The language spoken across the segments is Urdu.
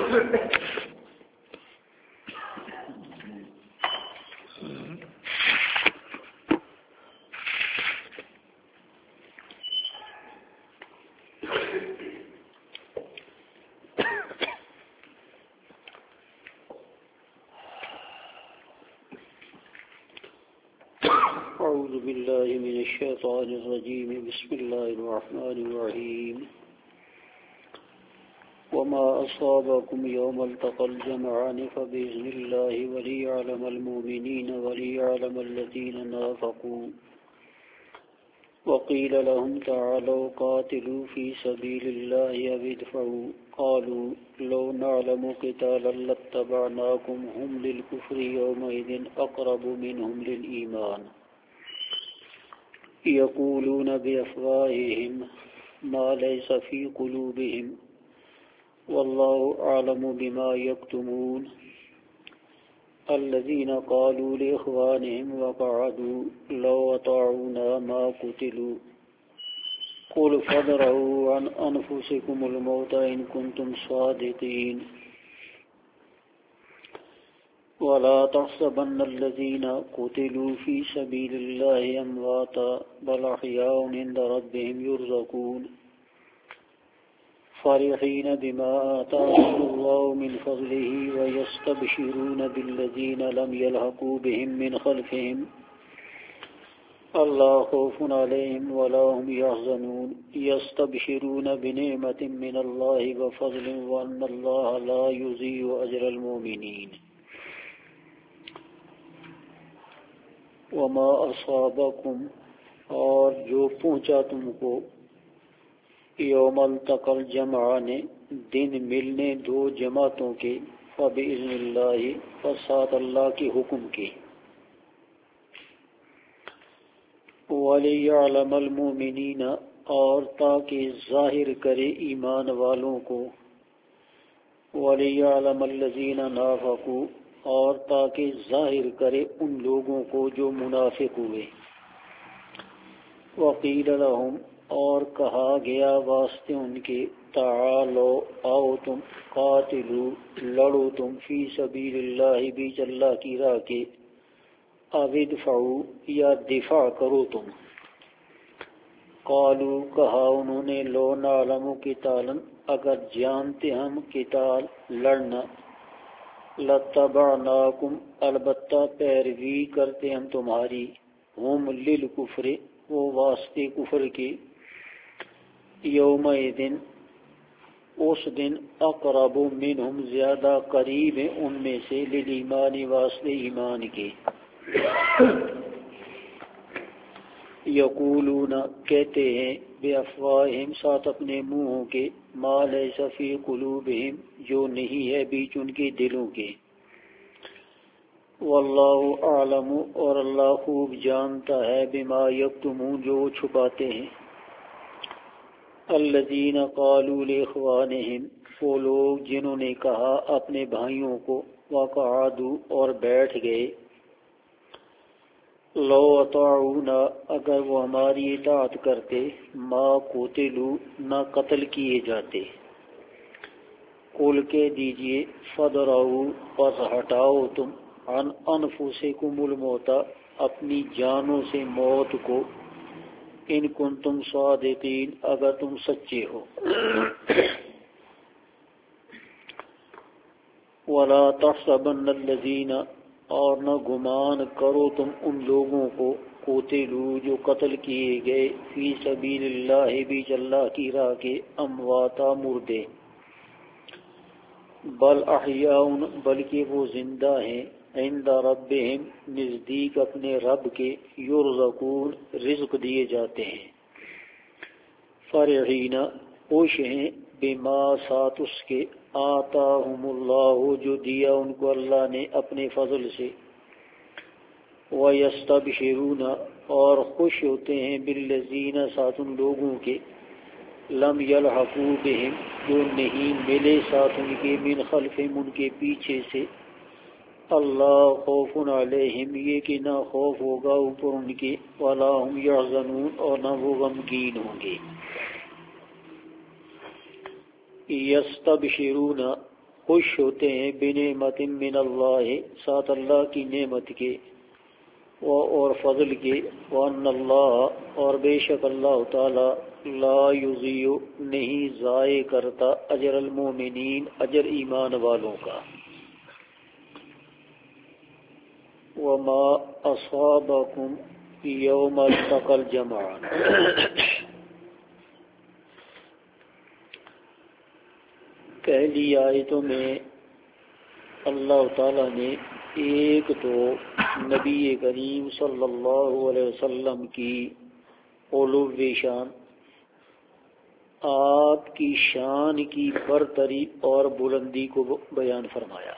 أعوذ بالله من الشيطان الرجيم بسم الله الرحمن الرحيم وما أصابكم يوم التقى الجمعان فبإذن الله وليعلم المؤمنين وليعلم الذين نافقوا وقيل لهم تعالوا قاتلوا في سبيل الله أو ادفعوا قالوا لو نعلم قتالا لاتبعناكم هم للكفر يومئذ أقرب منهم للإيمان يقولون بأفواههم ما ليس في قلوبهم والله أعلم بما يكتمون الذين قالوا لإخوانهم وقعدوا لو أطاعونا ما قتلوا قل فادرءوا عن أنفسكم الموت إن كنتم صادقين ولا تحسبن الذين قتلوا في سبيل الله أمواتا بل أحياء عند ربهم يرزقون فرحين بما آتاهم الله من فضله ويستبشرون بالذين لم يلحقوا بهم من خلفهم ألا خوف عليهم ولا هم يحزنون يستبشرون بنعمة من الله وفضل وأن الله لا يضيع أجر المؤمنين وما أصابكم اور جو پہنچا تم کو یوم التقى الجمعان دن ملنے دو جماعتوں کے فبإذن اللہ فسات اللہ کے حکم کے وَلِيَعْلَمَ الْمُؤْمِنِينَ اور تاکہ ظاہر کرے ایمان والوں کو وَلِيَعْلَمَ الَّذِينَ نَافَقُوا اور تاکہ ظاہر کرے ان لوگوں کو جو منافق ہوئے وَقِيلَ لَهُمْ اور کہا گیا واسطے ان کے تعالو آؤ تم قاتلو لڑو تم فی سبیل اللہ بیچ اللہ کی راہ کے او ادفعو یا دفاع کرو تم قالو کہا انہوں نے لو نعلم قتالا اگر جانتے ہم قتال لڑنا لتبعناکم البتہ پیروی کرتے ہم تمہاری ہم للکفر وہ واسطے کفر کے یومئذ اس دن اقرب منہم زیادہ قریب ہیں ان میں سے للایمان واسطے ایمان کے یقولون کہتے ہیں بے افواہم ساتھ اپنے منہوں کے ما لیس فی قلوبہم جو نہیں ہے بیچ ان کے دلوں کے واللہ اعلم اور اللہ خوب جانتا ہے بما یکتمون جو چھپاتے ہیں الذین قالوا لاخوانہم وہ لوگ جنہوں نے کہا اپنے بھائیوں کو وقعدوا اور بیٹھ گئے لو اطاعونا اگر وہ ہماری اطاعت کرتے ما قتلوا نہ قتل کیے جاتے قل کہہ دیجئے فدرؤ پس ہٹاؤ تم عن انفسکم الموت اپنی جانوں سے موت کو ان کنتم صادقین اگر تم سچے ہو ولا تحسبن الذین اور نہ گمان کرو تم ان لوگوں کو قتلوا جو قتل کیے گئے فی سبیل اللہ بیچ اللہ کی راہ کے امواتا مردے بل احیاء بلکہ وہ زندہ ہیں عند ربہم نزدیک اپنے رب کے یرزقون رزق دیے جاتے ہیں فرحین خوش ہیں بما ساتھ اس کے آتاہم اللہ جو دیا ان کو اللہ نے اپنے فضل سے ویستبشرون اور خوش ہوتے ہیں بالذین ساتھ ان لوگوں کے لم یلحقوا بہم جو نہیں ملے ساتھ ان کے من خلفہم ان کے پیچھے سے اللہ خوف علیہم یہ کہ نہ خوف ہوگا اوپر ان کے ولا هم یحزنون اور نہ وہ غمگین ہوں گے یستبشرون خوش ہوتے ہیں بنعمت من اللہ، ساتھ اللہ کی نعمت کے اور فضل کے، وان اللہ، اور بے شک اللہ تعالی لا یضیع، نہیں ضائع کرتا، اجر المومنین، اجر ایمان والوں کا۔ وما اصابکم یوم التقى الجمعان، پہلی آیتوں میں اللہ تعالیٰ نے ایک تو نبی کریم صلی اللہ علیہ وسلم کی علو شان، آپ کی شان کی برتری اور بلندی کو بیان فرمایا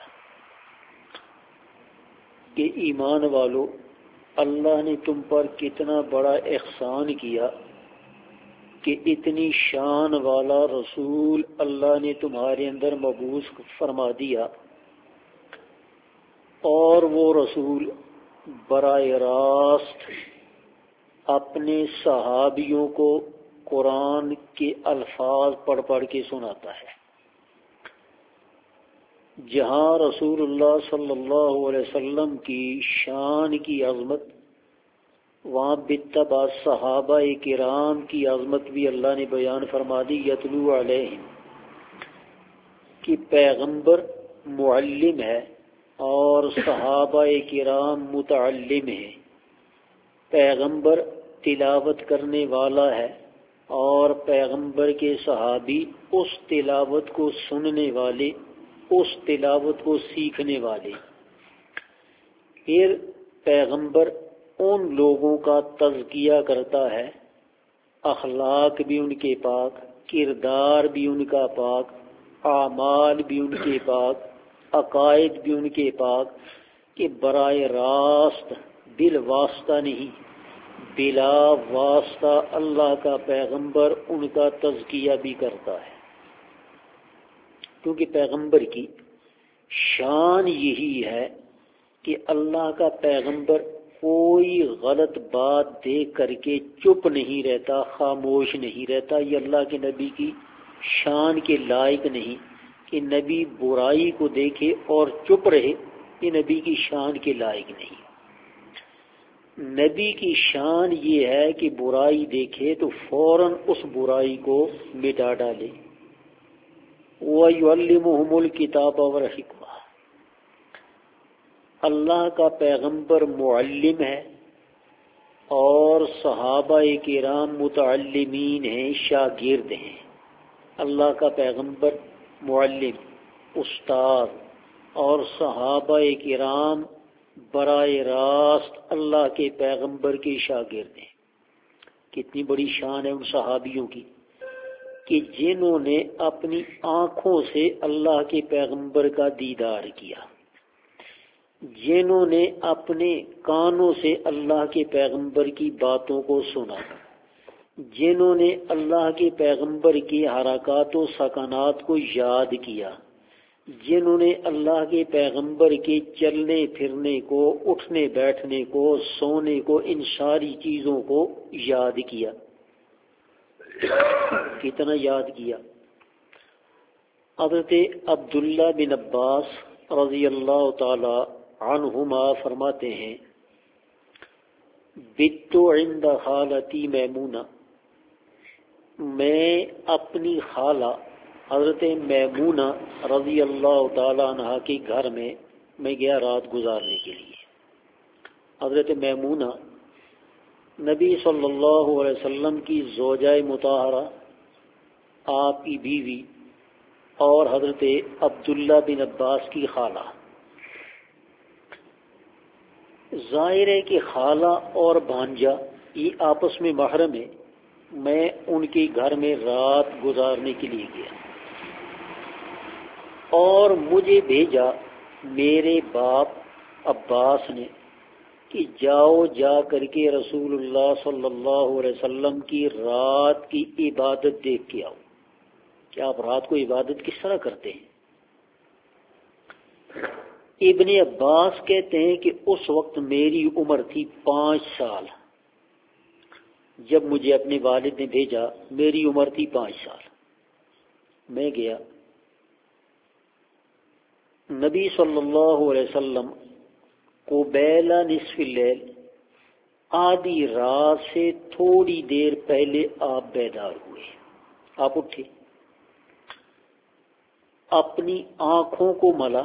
کہ ایمان والو، اللہ نے تم پر کتنا بڑا احسان کیا کہ اتنی شان والا رسول اللہ نے تمہارے اندر مبعوث فرما دیا، اور وہ رسول براہ راست اپنے صحابیوں کو قرآن کے الفاظ پڑھ پڑھ کے سناتا ہے۔ جہاں رسول اللہ صلی اللہ علیہ وسلم کی شان کی عظمت، وہاں بالتبع صحابہ کرام کی عظمت بھی اللہ نے بیان فرما دی۔ یتلو علیہم، کہ پیغمبر معلم ہے اور صحابہ کرام متعلم ہیں۔ پیغمبر تلاوت کرنے والا ہے اور پیغمبر کے صحابی اس تلاوت کو سننے والے، اس تلاوت کو سیکھنے والے۔ پھر پیغمبر ان لوگوں کا تزکیہ کرتا ہے، اخلاق بھی ان کے پاک، کردار بھی ان کا پاک، اعمال بھی ان کے پاک، عقائد بھی ان کے پاک، کہ براہ راست بالواسطہ نہیں، بلا واسطہ اللہ کا پیغمبر ان کا تزکیہ بھی کرتا ہے۔ کیونکہ پیغمبر کی شان یہی ہے کہ اللہ کا پیغمبر کوئی غلط بات دیکھ کر کے چپ نہیں رہتا، خاموش نہیں رہتا۔ یہ اللہ کے نبی کی شان کے لائق نہیں کہ نبی برائی کو دیکھے اور چپ رہے، یہ نبی کی شان کے لائق نہیں۔ نبی کی شان یہ ہے کہ برائی دیکھے تو فوراً اس برائی کو مٹا ڈالے۔ وَيُعَلِّمُهُمُ الْكِتَابَ وَالْحِکْمَةَ، اللہ کا پیغمبر معلم ہے اور صحابہ کرام متعلمین ہیں، شاگرد ہیں۔ اللہ کا پیغمبر معلم، استاد، اور صحابہ کرام براہ راست اللہ کے پیغمبر کے شاگرد ہیں۔ کتنی بڑی شان ہے ان صحابیوں کی کہ جنہوں نے اپنی آنکھوں سے اللہ کے پیغمبر کا دیدار کیا، جنہوں نے اپنے کانوں سے اللہ کے پیغمبر کی باتوں کو سنا، جنہوں نے اللہ کے پیغمبر کی حرکات و سکنات کو یاد کیا، جنہوں نے اللہ کے پیغمبر کے چلنے پھرنے کو، اٹھنے بیٹھنے کو، سونے کو، ان ساری چیزوں کو یاد کیا۔ کتنا یاد کیا؟ حضرت عبداللہ بن عباس رضی اللہ تعالی عنہما فرماتے ہیں، بت عند خالتی میمونہ، میں اپنی خالہ حضرت میمونہ رضی اللہ تعالی عنہا کے گھر میں گیا رات گزارنے کے لیے۔ حضرت میمونہ نبی صلی اللہ علیہ وسلم کی زوجہ مطہرہ، آپ کی بیوی، اور حضرت عبداللہ بن عباس کی خالہ۔ ظاہر ہے کہ خالہ اور بھانجا یہ آپس میں محرم ہے۔ میں ان کے گھر میں رات گزارنے کے لیے گیا اور مجھے بھیجا میرے باپ عباس نے کہ جاؤ، جا کر کے رسول اللہ صلی اللہ علیہ وسلم کی رات کی عبادت دیکھ کے آؤ کہ آپ رات کو عبادت کس طرح کرتے ہیں۔ ابن عباس کہتے ہیں کہ اس وقت میری عمر تھی 5 سال، جب مجھے اپنے والد نے بھیجا میری عمر تھی 5 سال۔ میں گیا، نبی صلی اللہ علیہ وسلم کو بیلا نصف اللیل آدھی رات سے تھوڑی دیر پہلے آپ بیدار ہوئے، آپ اٹھے، اپنی آنکھوں کو ملا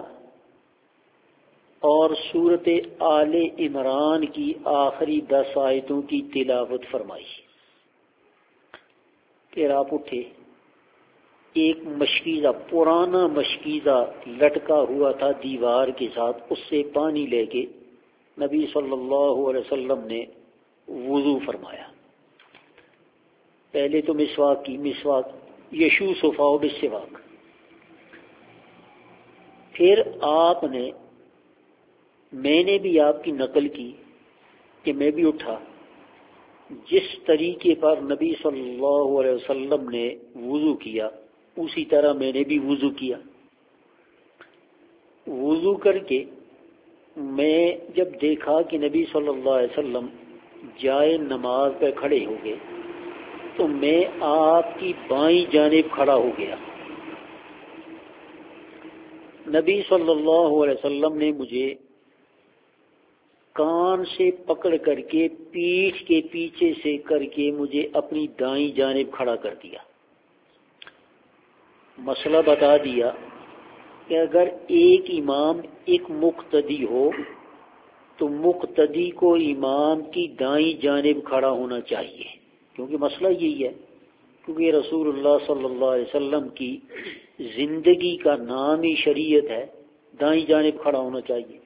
اور سورت آل عمران کی آخری 10 آیتوں کی تلاوت فرمائی۔ پھر آپ اٹھے، ایک مشکیزہ، پرانا مشکیزہ لٹکا ہوا تھا دیوار کے ساتھ، اس سے پانی لے کے نبی صلی اللہ علیہ وسلم نے وضو فرمایا۔ پہلے تو مسواک کی، مسواک یشو صفاؤ بالسواک۔ پھر آپ نے، میں نے بھی آپ کی نقل کی کہ میں بھی اٹھا، جس طریقے پر نبی صلی اللہ علیہ وسلم نے وضو کیا اسی طرح میں نے بھی وضو کیا۔ وضو کر کے میں جب دیکھا کہ نبی صلی اللہ علیہ وسلم جائے نماز پہ کھڑے ہو گئے تو میں آپ کی بائیں جانب کھڑا ہو گیا۔ نبی صلی اللہ علیہ وسلم نے مجھے کان سے پکڑ کر کے پیٹھ کے پیچھے سے کر کے مجھے اپنی دائیں جانب کھڑا کر دیا، مسئلہ بتا دیا کہ اگر ایک امام ایک مقتدی ہو تو مقتدی کو امام کی دائیں جانب کھڑا ہونا چاہیے، کیونکہ مسئلہ یہی ہے، کیونکہ رسول اللہ صلی اللہ علیہ وسلم کی زندگی کا نام ہی شریعت ہے، دائیں جانب کھڑا ہونا چاہیے۔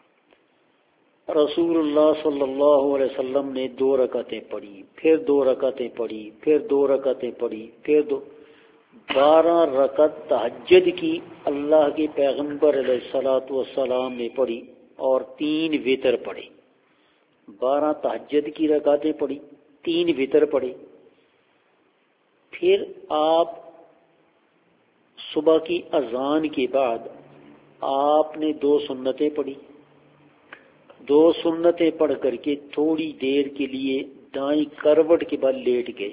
رسول اللہ صلی اللہ علیہ وسلم نے 2 رکعتیں پڑھی، پھر 2 رکعتیں پڑھی، پھر 2 رکعتیں پڑھی، پھر 12 رکعت تہجد کی اللہ کے پیغمبر علیہ الصلوۃ والسلام نے پڑھی اور 3 وتر پڑھے۔ 12 تہجد کی رکعتیں پڑھی، 3 وتر پڑھے۔ پھر آپ صبح کی اذان کے بعد آپ نے 2 سنتیں پڑھی، 2 سنتیں پڑھ کر کے تھوڑی دیر کے لیے دائیں کروٹ کے بل لیٹ گئے۔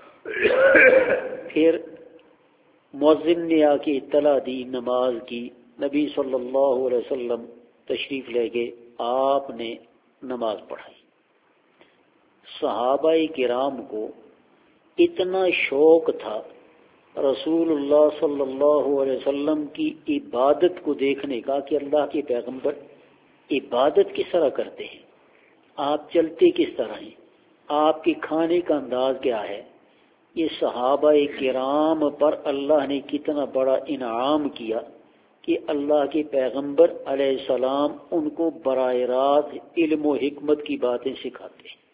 پھر مؤذن نے آ کے اطلاع دی نماز کی، نبی صلی اللہ علیہ وسلم تشریف لے گئے، آپ نے نماز پڑھائی۔ صحابہ کرام کو اتنا شوق تھا رسول اللہ صلی اللہ علیہ وسلم کی عبادت کو دیکھنے کا کہ اللہ کے پیغمبر عبادت کس طرح کرتے ہیں، آپ چلتے کس طرح ہیں، آپ کے کھانے کا انداز کیا ہے۔ یہ صحابہ کرام پر اللہ نے کتنا بڑا انعام کیا کہ اللہ کے پیغمبر علیہ السلام ان کو براہ راست علم و حکمت کی باتیں سکھاتے ہیں۔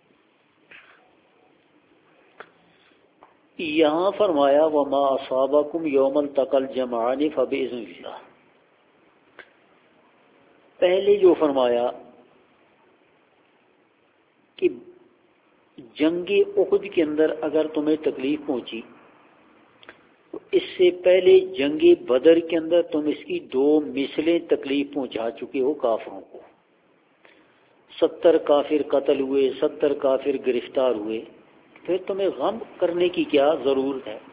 یہاں فرمایا وما اصابکم یوم التقى الجمعان فباذن اللہ۔ پہلے جو فرمایا کہ جنگ احد کے اندر اگر تمہیں تکلیف پہنچی تو اس سے پہلے جنگ بدر کے اندر تم اس کی 2 مثلیں تکلیف پہنچا چکے ہو کافروں کو، 70 کافر قتل ہوئے، 70 کافر گرفتار ہوئے، پھر تمہیں غم کرنے کی کیا ضرورت ہے۔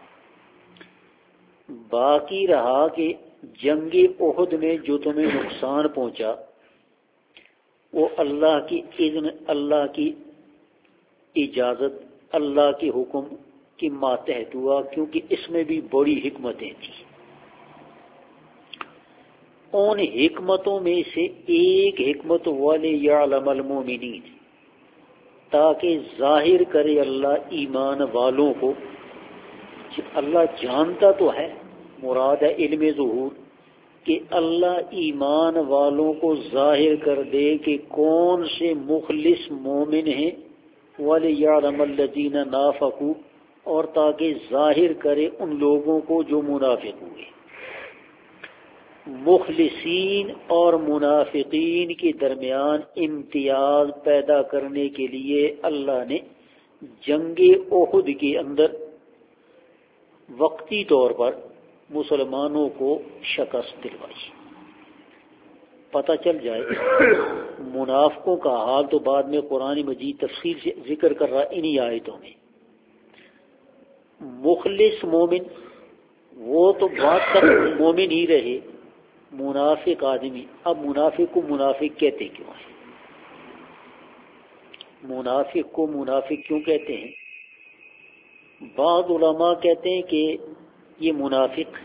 باقی رہا کہ جنگ احد میں جو تمہیں نقصان پہنچا وہ اللہ کی اذن، اللہ کی اجازت، اللہ کے حکم کے ماتحت ہوا، کیونکہ اس میں بھی بڑی حکمتیں تھیں۔ ان حکمتوں میں سے ایک حکمت وَلِيَعْلَمَ الْمُؤْمِنِينَ، تاکہ ظاہر کرے اللہ ایمان والوں کو۔ اللہ جانتا تو ہے، مراد ہے علم ظہور، کہ اللہ ایمان والوں کو ظاہر کر دے کہ کون سے مخلص مومن ہیں، وَلِيَعْلَمَ الَّذِينَ نَافَقُوا، اور تاکہ ظاہر کرے ان لوگوں کو جو منافق ہوئے۔ مخلصین اور منافقین کے درمیان امتیاز پیدا کرنے کے لیے اللہ نے جنگ احد کے اندر وقتی طور پر مسلمانوں کو شکست دلوائی۔ پتہ چل جائے منافقوں کا حال تو بعد میں قرآن مجید تفصیل سے ذکر کر رہا انہی آیتوں میں۔ مخلص مومن وہ تو بات تک مومن ہی رہے، منافق آدمی. اب منافق کو منافق کہتے کیوں ہیں؟ منافق کو منافق کیوں کہتے ہیں؟ بعض علماء کہتے ہیں کہ یہ منافق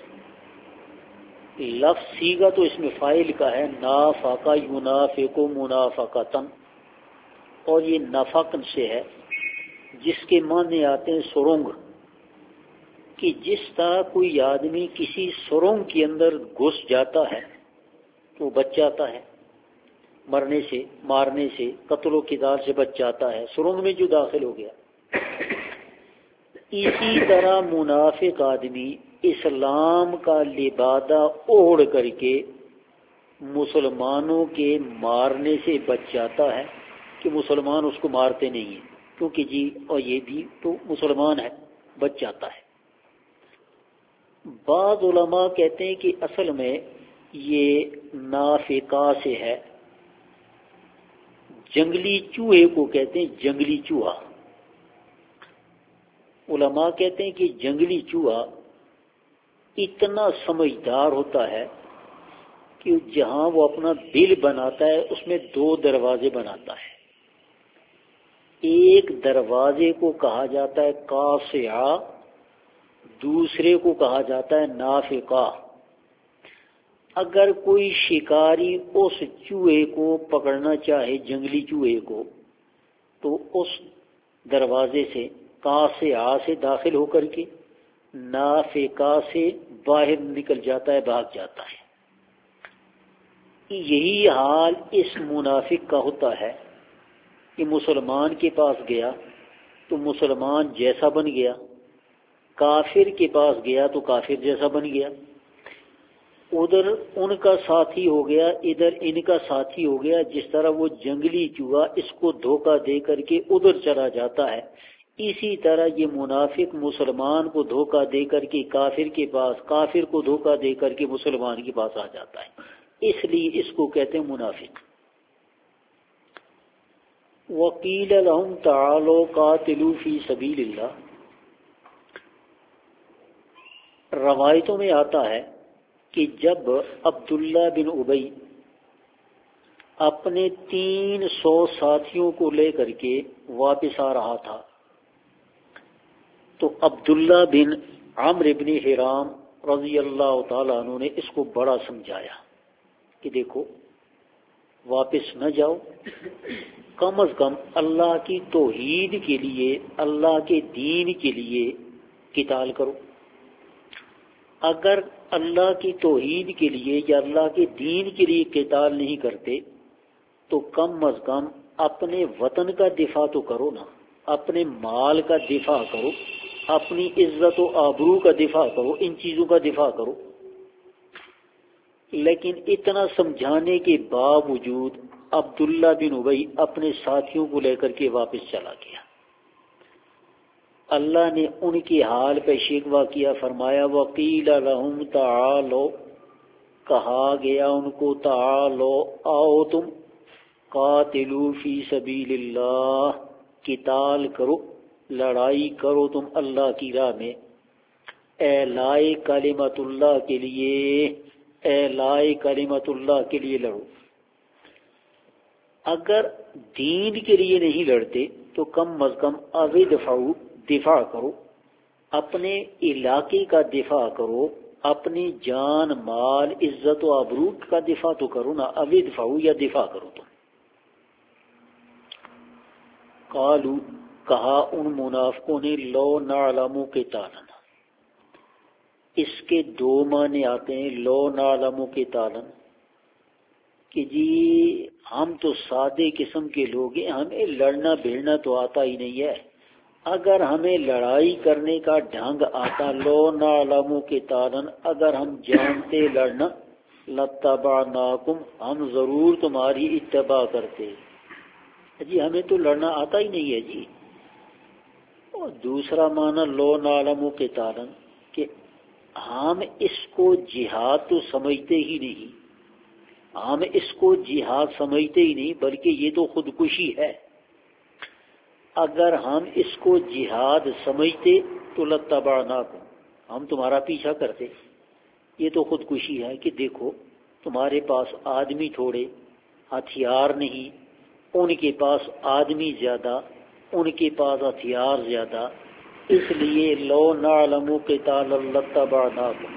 لفظ سیگا تو اس میں فاعل کا ہے، نافق ینافق منافقتن، اور یہ نفق سے ہے جس کے معنی آتے ہیں سرنگ، کہ جس طرح کوئی آدمی کسی سرنگ کے اندر گھس جاتا ہے تو بچ جاتا ہے، مرنے سے، مارنے سے، قتل و قتال سے بچ جاتا ہے، سرنگ میں جو داخل ہو گیا. اسی طرح منافق آدمی اسلام کا لبادہ اوڑھ کر کے مسلمانوں کے مارنے سے بچ جاتا ہے کہ مسلمان اس کو مارتے نہیں ہیں کیونکہ جی اور یہ بھی تو مسلمان ہے، بچ جاتا ہے. بعض علماء کہتے ہیں کہ اصل میں یہ نافقہ سے ہے، جنگلی چوہے کو کہتے ہیں جنگلی چوہا. علماء کہتے ہیں کہ جنگلی چوہا اتنا سمجھدار ہوتا ہے کہ جہاں وہ اپنا بل بناتا ہے اس میں 2 دروازے بناتا ہے. ایک دروازے کو کہا جاتا ہے قاصعہ، دوسرے کو کہا جاتا ہے نافقہ. اگر کوئی شکاری اس چوہے کو پکڑنا چاہے، جنگلی چوہے کو، تو اس دروازے سے قاصعہ سے داخل ہو کر کے نافقہ سے باہر نکل جاتا ہے، بھاگ جاتا ہے. یہی حال اس منافق کا ہوتا ہے کہ مسلمان کے پاس گیا تو مسلمان جیسا بن گیا، کافر کے پاس گیا تو کافر جیسا بن گیا، ادھر ان کا ساتھی ہو گیا، ادھر ان کا ساتھی ہو گیا. جس طرح وہ جنگلی چوہا اس کو دھوکہ دے کر کے ادھر چلا جاتا ہے، اسی طرح یہ منافق مسلمان کو دھوکہ دے کر کے کافر کے پاس، کافر کو دھوکہ دے کر کے مسلمان کے پاس آ جاتا ہے. اس لیے اس کو کہتے ہیں منافق. وَقِيلَ لَهُمْ تَعَالَوْا قَاتِلُوا فِي سَبِيلِ اللَّهِ. روایتوں میں آتا ہے کہ جب عبداللہ بن ابی اپنے 300 ساتھیوں کو لے کر کے واپس آ رہا تھا تو عبداللہ بن عمرو بن حرام رضی اللہ تعالیٰ عنہ نے اس کو بڑا سمجھایا کہ دیکھو واپس نہ جاؤ، کم از کم اللہ کی توحید کے لیے، اللہ کے دین کے لیے قتال کرو. اگر اللہ کی توحید کے لیے یا اللہ کے دین کے لیے قتال نہیں کرتے تو کم از کم اپنے وطن کا دفاع تو کرو نا، اپنے مال کا دفاع کرو، اپنی عزت و آبرو کا دفاع کرو، ان چیزوں کا دفاع کرو. لیکن اتنا سمجھانے کے باوجود عبداللہ بن ابی اپنے ساتھیوں کو لے کر کے واپس چلا گیا. اللہ نے ان کی حال پہ شکوہ کیا، فرمایا وَقِيلَ لَهُمْ تَعَالَوْا، کہا گیا ان کو تعالو آؤ تم، قاتلوا فی سبیل اللہ، قتال کرو، لڑائی کرو تم اللہ کی راہ میں، اعلاء کلمت اللہ کے لیے، اعلاء کلمت اللہ کے لیے لڑو. اگر دین کے لیے نہیں لڑتے تو کم از کم ادفعوا، دفاع کرو، اپنے علاقے کا دفاع کرو، اپنی جان مال عزت و آبرو کا دفاع تو کرو نا، ادفعوا یا دفاع کرو تم. قالوا، کہا ان منافقوں نے لو نعلم قتالا، اس کے 2 معنی آتے ہیں. لو نعلم قتالا کہ جی ہم تو سادے قسم کے لوگ ہیں، ہمیں لڑنا بھیڑنا تو آتا ہی نہیں ہے، اگر ہمیں لڑائی کرنے کا ڈھنگ آتا، لو نعلم قتالا، اگر ہم جانتے لڑنا، لاتبعناکم، ہم ضرور تمہاری اتباع کرتے. جی ہمیں تو لڑنا آتا ہی نہیں ہے جی. اور دوسرا معنی لو نعلم قتالا کہ ہم اس کو جہاد تو سمجھتے ہی نہیں، ہم اس کو جہاد سمجھتے ہی نہیں بلکہ یہ تو خودکشی ہے. اگر ہم اس کو جہاد سمجھتے تو لاتبعناکم، ہم تمہارا پیچھا کرتے. یہ تو خودکشی ہے کہ دیکھو تمہارے پاس آدمی تھوڑے، ہتھیار نہیں، ان کے پاس آدمی زیادہ، ان کے پاس ہتھیار زیادہ، اس لیے لو نعلم قتالا لاتبعناکم۔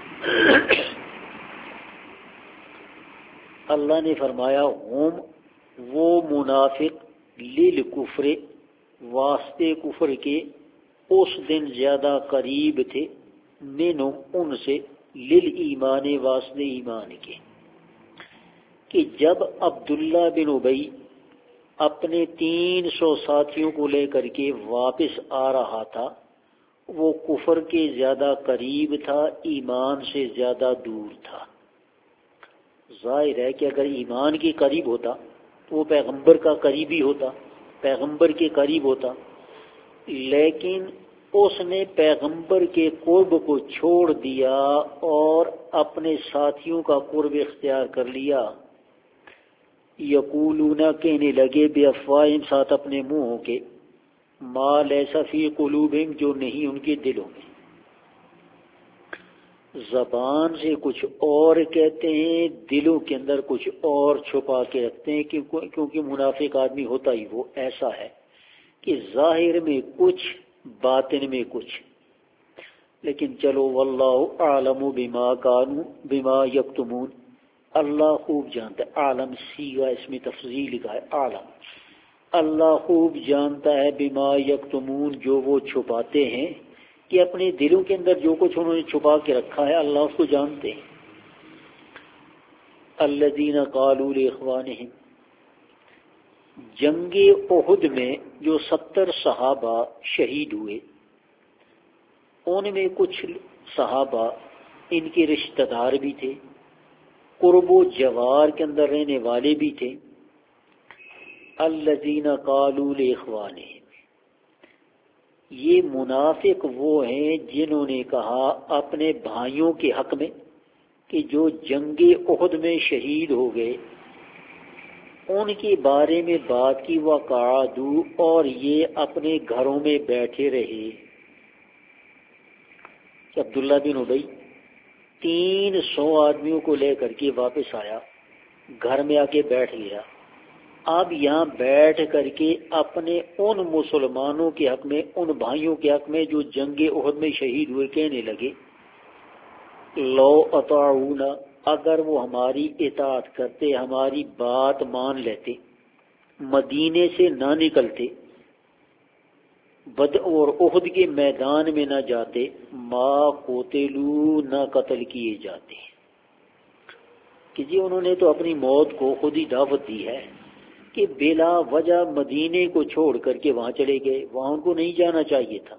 اللہ نے فرمایا ہم وہ منافق للکفر واسطے کفر کے اس دن زیادہ قریب تھے، منہم ان سے، للایمان واسطے ایمان کے، کہ جب عبداللہ بن ابی اپنے 300 ساتھیوں کو لے کر کے واپس آ رہا تھا، وہ کفر کے زیادہ قریب تھا، ایمان سے زیادہ دور تھا۔ ظاہر ہے کہ اگر ایمان کے قریب ہوتا تو وہ پیغمبر کا قریبی ہوتا، پیغمبر کے قریب ہوتا، لیکن اس نے پیغمبر کے قرب کو چھوڑ دیا اور اپنے ساتھیوں کا قرب اختیار کر لیا۔ یقولون کہنے لگے بے افواہم ساتھ اپنے منہوں کے، ما لیس فی قلوبہم جو نہیں ان کے دلوں میں۔ زبان سے کچھ اور کہتے ہیں، دلوں کے اندر کچھ اور چھپا کے رکھتے ہیں، کیونکہ منافق آدمی ہوتا ہی وہ ایسا ہے کہ ظاہر میں کچھ باطن میں کچھ۔ لیکن چلو واللہ اعلم بما یکتمون، اللہ خوب جانتا ہے، عالم سیغہ اس میں تفضیل لکھا ہے، عالم، اللہ خوب جانتا ہے بما یکتمون جو وہ چھپاتے ہیں، کہ اپنے دلوں کے اندر جو کچھ انہوں نے چھپا کے رکھا ہے اللہ اس کو جانتے ہیں۔ الذین قالوا لاخوانہم، جنگ احد میں جو 70 صحابہ شہید ہوئے، ان میں کچھ صحابہ ان کے رشتہ دار بھی تھے، قرب و جوار کے اندر رہنے والے بھی تھے۔ الذین قالوا لاخوانہم، یہ منافق وہ ہیں جنہوں نے کہا اپنے بھائیوں کے حق میں کہ جو جنگ احد میں شہید ہو گئے، ان کے بارے میں بات کی، وقعدوا، اور یہ اپنے گھروں میں بیٹھے رہے۔ کہ عبداللہ بن ابی 300 آدمیوں کو لے کر کے واپس آیا، گھر میں آ کے بیٹھ گیا۔ اب یہاں بیٹھ کر کے اپنے ان مسلمانوں کے حق میں، ان بھائیوں کے حق میں جو جنگ احد میں شہید ہوئے، کہنے لگے لو اطاعونا، اگر وہ ہماری اطاعت کرتے، ہماری بات مان لیتے، مدینے سے نہ نکلتے، بدر اور احد کے میدان میں نہ جاتے، ما قتلوا، نہ قتل کیے جاتے۔ کہ جی انہوں نے تو اپنی موت کو خود ہی دعوت دی ہے کہ بلا وجہ مدینے کو چھوڑ کر کے وہاں چلے گئے، وہاں ان کو نہیں جانا چاہیے تھا۔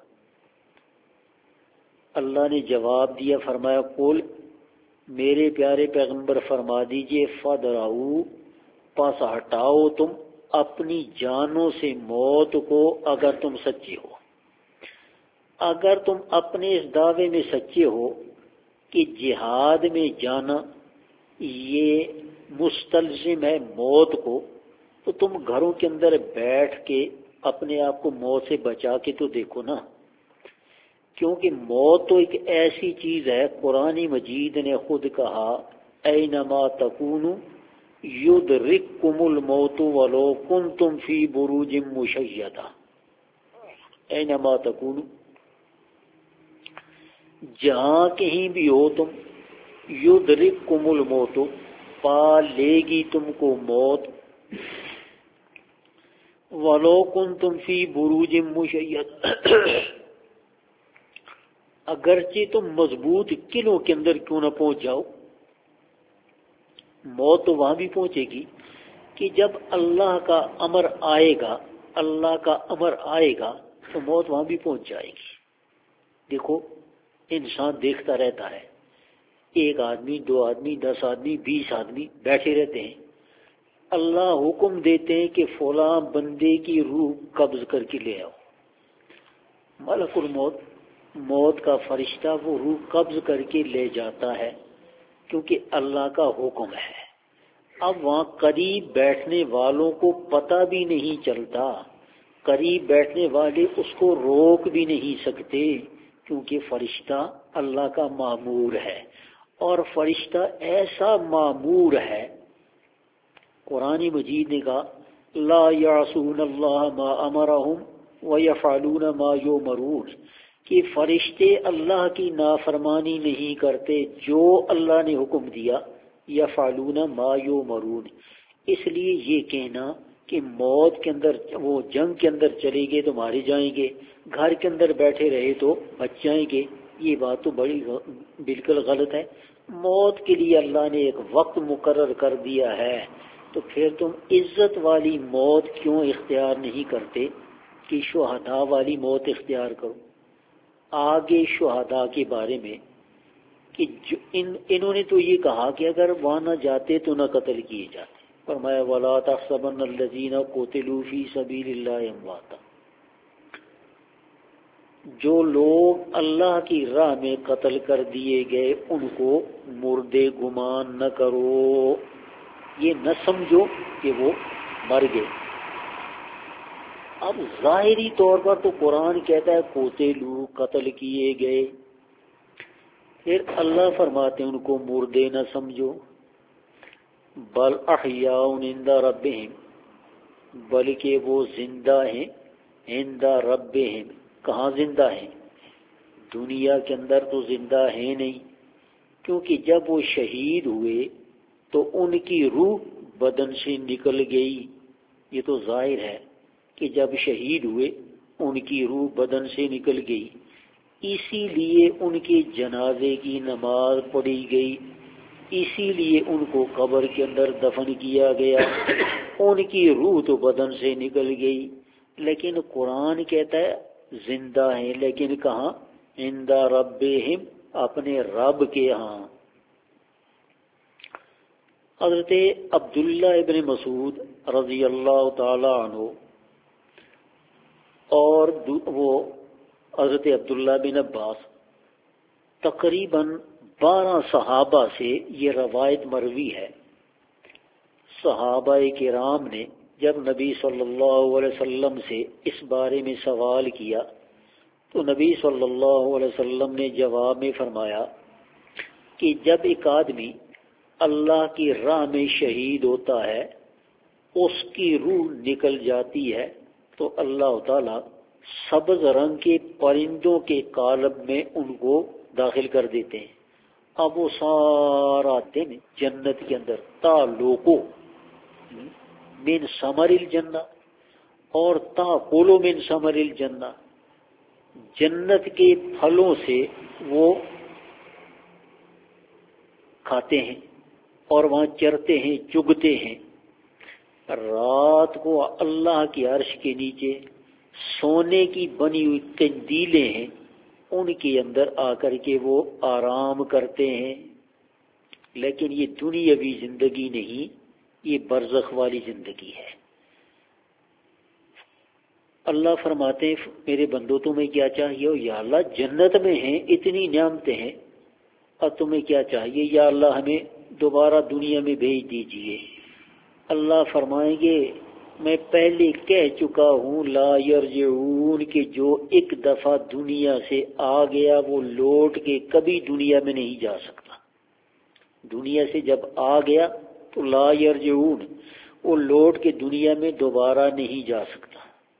اللہ نے جواب دیا، فرمایا قل، میرے پیارے پیغمبر فرما دیجئے، فدرؤ، پس ہٹاؤ تم اپنی جانوں سے موت کو، اگر تم سچے ہو۔ اگر تم اپنے اس دعوے میں سچے ہو کہ جہاد میں جانا یہ مستلزم ہے موت کو، تو تم گھروں کے اندر بیٹھ کے اپنے آپ کو موت سے بچا کے تو دیکھو نا، کیونکہ موت تو ایک ایسی چیز ہے، قرآن مجید نے خود کہا اینما تکونوا یدرککم الموت ولو کنتم فی بروج مشیدہ۔ اینما تکونوا، جہاں کہیں بھی ہو تم، یدرککم الموت، پا لے گی تم کو موت، وَلَوْ كُنْتُمْ فِي بُرُوجٍ مُشَيَّدَةٍ، اگرچہ تم مضبوط قلعوں کے اندر کیوں نہ پہنچ جاؤ، موت تو وہاں بھی پہنچے گی کہ جب اللہ کا امر آئے گا، اللہ کا امر آئے گا تو موت وہاں بھی پہنچ جائے گی۔ دیکھو انسان دیکھتا رہتا ہے، 1 آدمی، 2 آدمی، 10 آدمی، 20 آدمی بیٹھے رہتے ہیں، اللہ حکم دیتے ہیں کہ فلاں بندے کی روح قبض کر کے لے آؤ، ملک الموت، موت کا فرشتہ وہ روح قبض کر کے لے جاتا ہے، کیونکہ اللہ کا حکم ہے۔ اب وہاں قریب بیٹھنے والوں کو پتہ بھی نہیں چلتا، قریب بیٹھنے والے اس کو روک بھی نہیں سکتے، کیونکہ فرشتہ اللہ کا مامور ہے، اور فرشتہ ایسا معمور ہے، قرآن مجید نے کہا لا یعصون اللہ ما امرہم ویفعلون ما یؤمرون، کہ فرشتے اللہ کی نافرمانی نہیں کرتے جو اللہ نے حکم دیا، یفعلون ما یؤمرون۔ اس لیے یہ کہنا کہ موت کے اندر، وہ جنگ کے اندر چلے گئے تو مارے جائیں گے، گھر کے اندر بیٹھے رہے تو بچ جائیں گے، یہ بات تو بالکل غلط ہے۔ موت کے لیے اللہ نے ایک وقت مقرر کر دیا ہے، تو پھر تم عزت والی موت کیوں اختیار نہیں کرتے کہ شہداء والی موت اختیار کرو؟ آگے شہداء کے بارے میں کہ انہوں نے تو یہ کہا کہ اگر وہاں نہ جاتے تو نہ قتل کیے جاتے، فرمایا وَلَا تَحْسَبَنَّ الَّذِينَ قُتِلُوا فِي سَبِيلِ اللَّهِ أَمْوَاتًا، جو لوگ اللہ کی راہ میں قتل کر دیے گئے ان کو مردے گمان نہ کرو، یہ نہ سمجھو کہ وہ مر گئے۔ اب ظاہری طور پر تو قرآن کہتا ہے قتلوا، قتل کیے گئے، پھر اللہ فرماتے ہیں ان کو مردے نہ سمجھو، بل احیاء عند ربہم، بلکہ وہ زندہ ہیں عند ربہم، کہاں زندہ ہیں؟ دنیا کے اندر تو زندہ ہیں نہیں، کیونکہ جب وہ شہید ہوئے تو ان کی روح بدن سے نکل گئی، یہ تو ظاہر ہے کہ جب شہید ہوئے ان کی روح بدن سے نکل گئی، اسی لیے ان کے جنازے کی نماز پڑھی گئی، اسی لیے ان کو قبر کے اندر دفن کیا گیا، ان کی روح تو بدن سے نکل گئی، لیکن قرآن کہتا ہے زندہ ہیں، لیکن کہاں؟ عند ربہم، اپنے رب کے ہاں۔ حضرت عبداللہ ابن مسعود رضی اللہ تعالی عنہ اور وہ حضرت عبداللہ بن عباس، تقریباً 12 صحابہ سے یہ روایت مروی ہے۔ صحابہ کرام نے جب نبی صلی اللہ علیہ وسلم سے اس بارے میں سوال کیا تو نبی صلی اللہ علیہ وسلم نے جواب میں فرمایا کہ جب ایک آدمی اللہ کی راہ میں شہید ہوتا ہے، اس کی روح نکل جاتی ہے تو اللہ تعالی سبز رنگ کے پرندوں کے قالب میں ان کو داخل کر دیتے ہیں۔ اب وہ سارا دن جنت کے اندر تعلقو من ثمر الجنہ اور تاکلوا من ثمر الجنہ، جنت کے پھلوں سے وہ کھاتے ہیں اور وہاں چرتے ہیں، چگتے ہیں۔ رات کو اللہ کے عرش کے نیچے سونے کی بنی ہوئی قندیلیں ہیں، ان کے اندر آ کر کے وہ آرام کرتے ہیں۔ لیکن یہ دنیاوی زندگی نہیں، یہ برزخ والی زندگی ہے۔ اللہ فرماتے ہیں میرے بندو تمہیں کیا چاہیے؟ یا اللہ جنت میں ہیں، اتنی نعمتیں ہیں، اور تمہیں کیا چاہیے؟ یا اللہ ہمیں دوبارہ دنیا میں بھیج دیجئے۔ اللہ فرمائیں گے میں پہلے کہہ چکا ہوں لا یرجعون، کہ جو ایک دفعہ دنیا سے آ گیا وہ لوٹ کے کبھی دنیا میں نہیں جا سکتا۔ دنیا سے جب آ گیا تو لا یرجعون، وہ لوٹ کے دنیا میں دوبارہ نہیں جا سکتا۔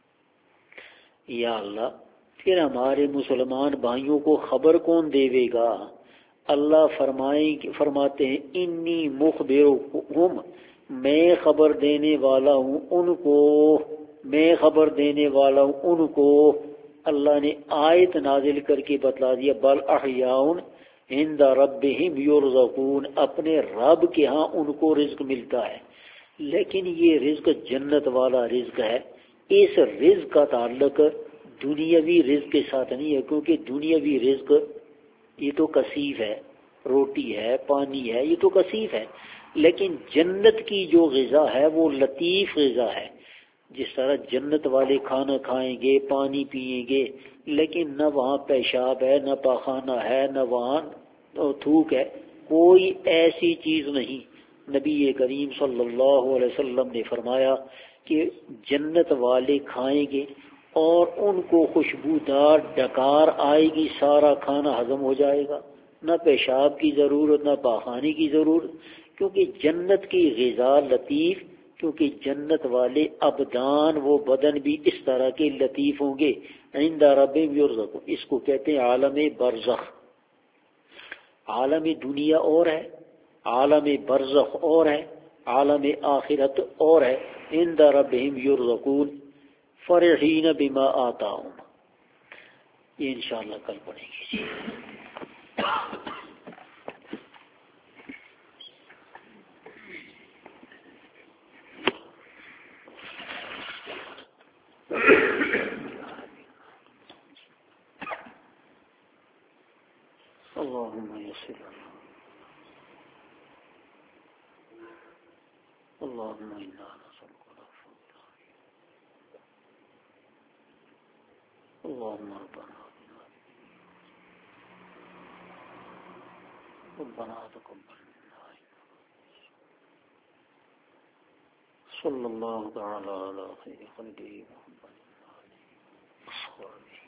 یا اللہ پھر ہمارے مسلمان بھائیوں کو خبر کون دے گا؟ اللہ فرماتے ہیں انی مخبرہم، میں خبر دینے والا ہوں ان کو، میں خبر دینے والا ہوں ان کو۔ اللہ نے آیت نازل کر کے بتلا دیا بل احیاء عند ربہم یرزقون، اپنے رب کے ہاں ان کو رزق ملتا ہے، لیکن یہ رزق جنت والا رزق ہے۔ اس رزق کا تعلق دنیاوی رزق کے ساتھ نہیں ہے، کیونکہ دنیاوی رزق یہ تو کثیف ہے، روٹی ہے، پانی ہے، یہ تو کثیف ہے، لیکن جنت کی جو غذا ہے وہ لطیف غذا ہے۔ جس طرح جنت والے کھانا کھائیں گے، پانی پئیں گے، لیکن نہ وہاں پیشاب ہے، نہ پاخانہ ہے، نہ وہاں تھوک ہے، کوئی ایسی چیز نہیں۔ نبی کریم صلی اللہ علیہ وسلم نے فرمایا کہ جنت والے کھائیں گے اور ان کو خوشبودار ڈکار آئے گی، سارا کھانا ہضم ہو جائے گا، نہ پیشاب کی ضرورت نہ پاخانے کی ضرورت، کیونکہ جنت کی غذا لطیف، کیونکہ جنت والے ابدان وہ بدن بھی اس طرح کے لطیف ہوں گے. عند ربہم یرزقون، اس کو کہتے ہیں عالم برزخ. عالم دنیا اور ہے، عالم برزخ اور ہے، عالم آخرت اور ہے. عند ربہم یرزقون فرحین بما آتاہم. یہ انشاءاللہ کل پڑھیں گے. اللهم يسر اللهم إنا نسألك العفو والعافية. اللهم ربنا تقبل منا. صلى الله تعالى على خير خلقه محمد وآله وصحبه